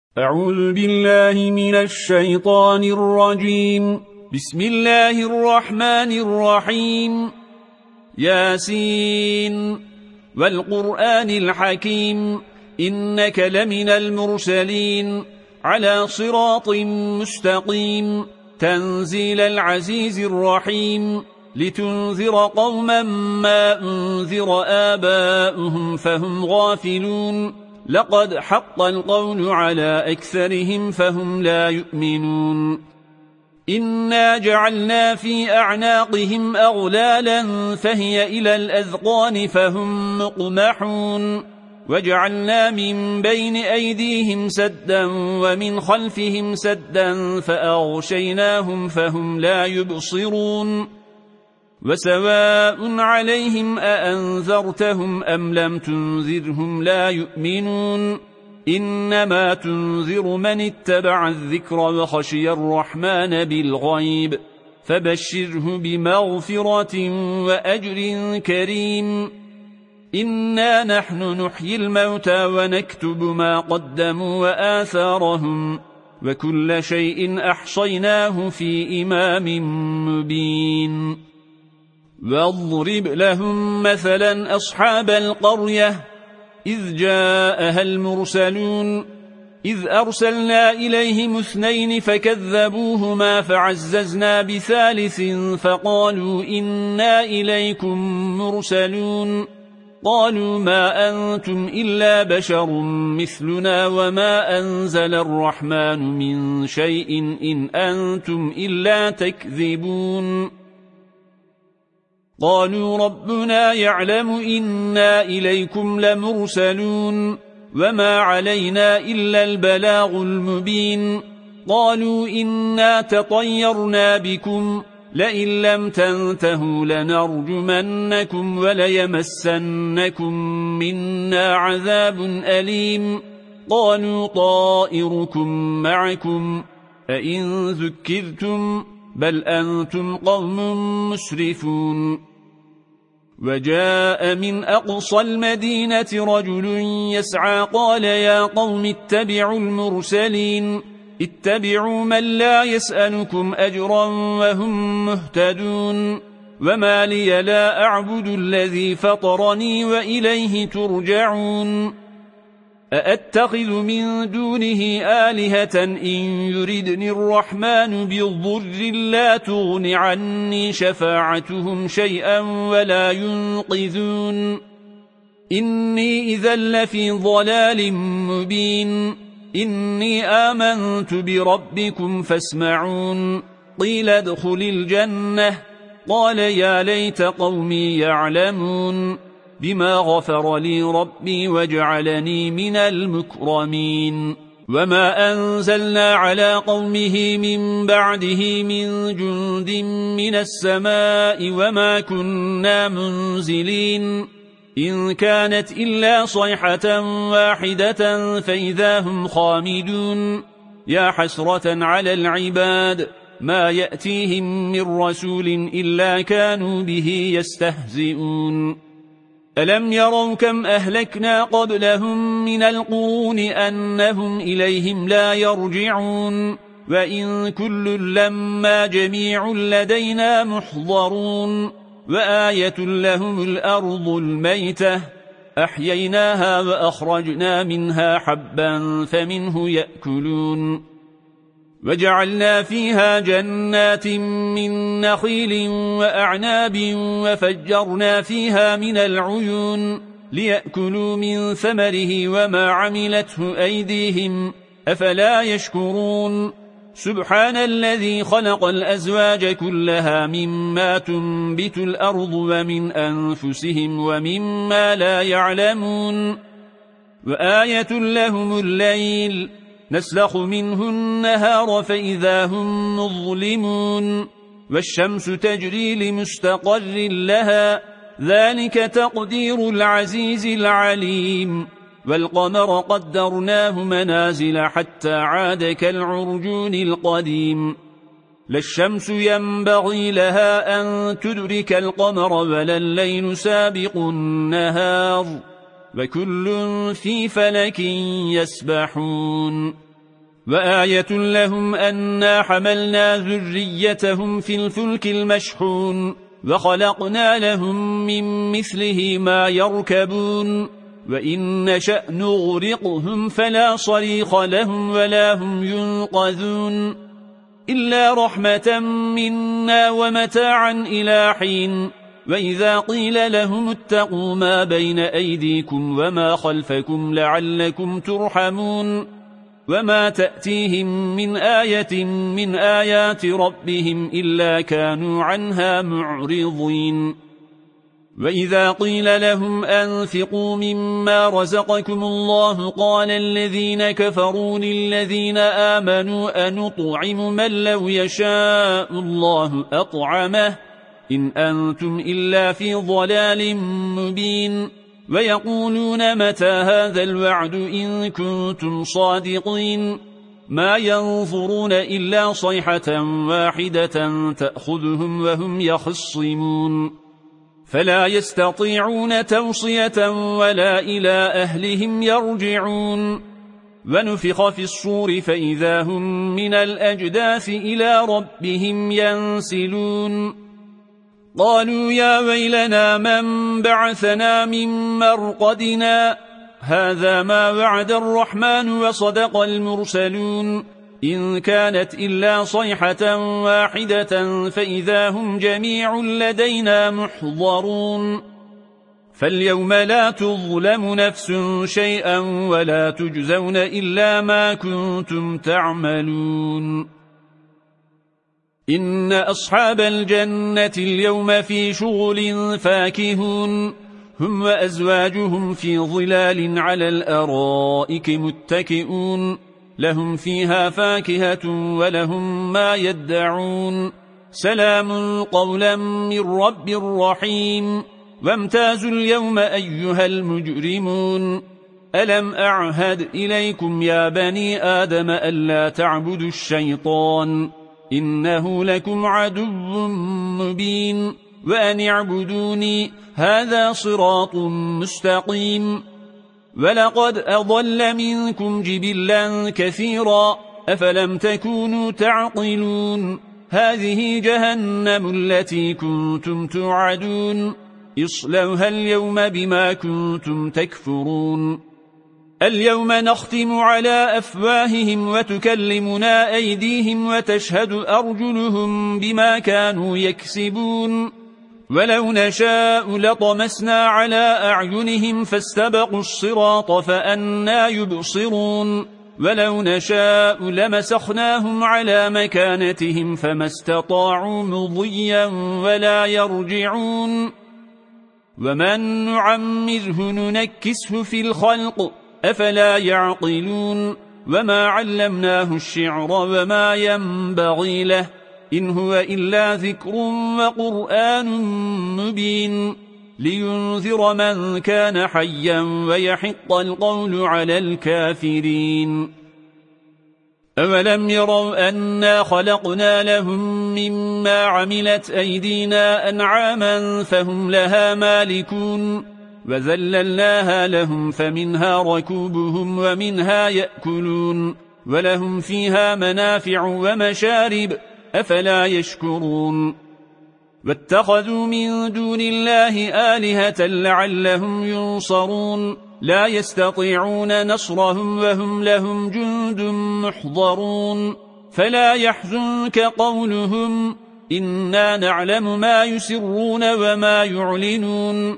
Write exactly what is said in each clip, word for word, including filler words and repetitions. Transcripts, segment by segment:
أعوذ بالله من الشيطان الرجيم. بسم الله الرحمن الرحيم. ياسين والقرآن الحكيم إنك لمن المرسلين على صراط مستقيم تنزيل العزيز الرحيم لتنذر قوما ما أنذر آباؤهم فهم غافلون لقد حق القول على أكثرهم فهم لا يؤمنون إنا جعلنا في أعناقهم أغلالا فهي إلى الأذقان فهم مقمحون وجعلنا من بين أيديهم سدا ومن خلفهم سدا فأغشيناهم فهم لا يبصرون وسواء عليهم أأنذرتهم أم لم تنذرهم لا يؤمنون إنما تنذر من اتبع الذكر وخشي الرحمن بالغيب فبشره بمغفرة وأجر كريم إنا نحن نحيي الموتى ونكتب ما قدموا وآثارهم وكل شيء أحصيناه في إمام مبين واضرب لهم مثلا أصحاب القرية إذ جاءها المرسلون إذ أرسلنا إليهم اثنين فكذبوهما فعززنا بثالث فقالوا إنا إليكم مرسلون قالوا ما أنتم إلا بشر مثلنا وما أنزل الرحمن من شيء إن أنتم إلا تكذبون قالوا ربنا يعلم إنا إليكم لمرسلون وما علينا إلا البلاغ المبين قالوا إنا تطيرنا بكم لئن لم تنتهوا لنرجمنكم وليمسنكم منا عذاب أليم قالوا طائركم معكم أئن ذكرتم بل أنتم قوم مسرفون وجاء من أقصى المدينة رجل يسعى قال يا قوم اتبعوا المرسلين اتبعوا من لا يسألكم أجرا وهم مهتدون وما لي لا أعبد الذي فطرني وإليه ترجعون أأتخذ من دونه آلهة إن يردني الرحمن بضر لا تغن عني شفاعتهم شيئا ولا ينقذون إني إذا لفي ضلال مبين إني آمنت بربكم فاسمعون قيل ادخل الجنة قال يا ليت قومي يعلمون بما غفر لي ربي وجعلني من المكرمين وما أنزلنا على قومه من بعده من جند من السماء وما كنا منزلين إن كانت إلا صيحة واحدة فإذا هم خامدون يا حسرة على العباد ما يأتيهم من رسول إلا كانوا به يستهزئون ألم يروا كم أهلكنا قبلهم من القرون أنهم إليهم لا يرجعون وإن كل لما جميع لدينا محضرون وآية لهم الأرض الميتة أحييناها وأخرجنا منها حبا فمنه يأكلون وجعلنا فيها جنات من نخيل وأعناب وفجرنا فيها من العيون ليأكلوا من ثمره وما عملته أيديهم أفلا يشكرون سبحان الذي خلق الأزواج كلها مما تنبت الأرض ومن أنفسهم ومما لا يعلمون وآية لهم الليل نسلخ منه النهار فإذا هم مظلمون والشمس تجري لمستقر لها ذلك تقدير العزيز العليم والقمر قدرناه منازل حتى عاد كالعرجون القديم لا الشمس ينبغي لها أن تدرك القمر ولا الليل سابق النهار وكل في فلك يسبحون وآية لهم أنا حملنا ذريتهم في الفلك المشحون وخلقنا لهم من مثله ما يركبون وإن نشأ نغرقهم فلا صريخ لهم ولا هم ينقذون إلا رحمة منا ومتاعا إلى حين وإذا قيل لهم اتقوا ما بين أيديكم وما خلفكم لعلكم ترحمون وما تأتيهم من آية من آيات ربهم إلا كانوا عنها معرضين وإذا قيل لهم أنفقوا مما رزقكم الله قال الذين كفروا للذين آمنوا أنطعم من لو يشاء الله أطعمه إن أنتم إلا في ضلال مبين ويقولون متى هذا الوعد إن كنتم صادقين ما ينظرون إلا صيحة واحدة تأخذهم وهم يخصمون فلا يستطيعون توصية ولا إلى أهلهم يرجعون ونفخ في الصور فإذا هم من الأجداث إلى ربهم ينسلون قالوا يا ويلنا من بعثنا من مرقدنا هذا ما وعد الرحمن وصدق المرسلون إن كانت إلا صيحة واحدة فإذا هم جميع لدينا محضرون فاليوم لا تظلم نفس شيئا ولا تجزون إلا ما كنتم تعملون إن أصحاب الجنة اليوم في شغل فاكهون هم وأزواجهم في ظلال على الأرائك متكئون لهم فيها فاكهة ولهم ما يدعون سلام قولا من رب رحيم وامتازوا اليوم أيها المجرمون ألم أعهد إليكم يا بني آدم ألا تعبدوا الشيطان إنه لكم عدو مبين وأن اعبدوني هذا صراط مستقيم ولقد أضل منكم جبلا كثيرا أفلم تكونوا تعقلون هذه جهنم التي كنتم توعدون اصلوها اليوم بما كنتم تكفرون اليوم نختم على أفواههم وتكلمنا أيديهم وتشهد أرجلهم بما كانوا يكسبون ولو نشاء لطمسنا على أعينهم فاستبقوا الصراط فأنا يبصرون ولو نشاء لمسخناهم على مكانتهم فما استطاعوا مضيا ولا يرجعون ومن نعمره ننكسه في الخلق أفلا يعقلون وما علمناه الشعر وما ينبغي له إن هو إلا ذكر وقرآن مبين لينذر من كان حيا ويحق القول على الكافرين أولم يروا أنا خلقنا لهم مما عملت أيدينا أنعاما فهم لها مالكون وذللناها لهم فمنها ركوبهم ومنها يأكلون ولهم فيها منافع ومشارب أفلا يشكرون واتخذوا من دون الله آلهة لعلهم ينصرون لا يستطيعون نصرهم وهم لهم جند محضرون فلا يحزنك قولهم إنا نعلم ما يسرون وما يعلنون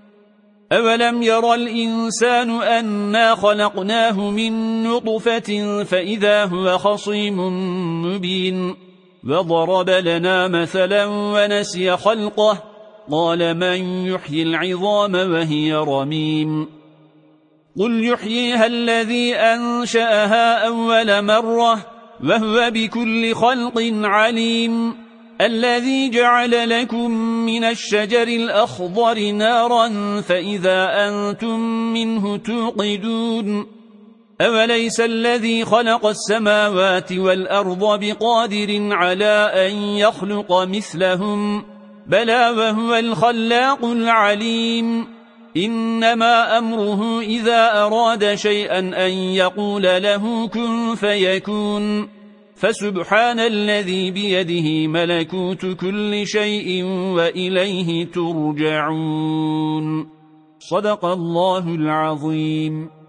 أولم يرى الإنسان أنا خلقناه من نطفة فإذا هو خصيم مبين وضرب لنا مثلا ونسي خلقه قال من يحيي العظام وهي رميم قل يحييها الذي أنشأها أول مرة وهو بكل خلق عليم الذي جعل لكم من الشجر الأخضر نارا فإذا أنتم منه توقدون أوليس الذي خلق السماوات والأرض بقادر على أن يخلق مثلهم بلى وهو الخلاق العليم إنما أمره إذا أراد شيئا أن يقول له كن فيكون فسبحان الذي بيده ملكوت كل شيء وإليه ترجعون. صدق الله العظيم.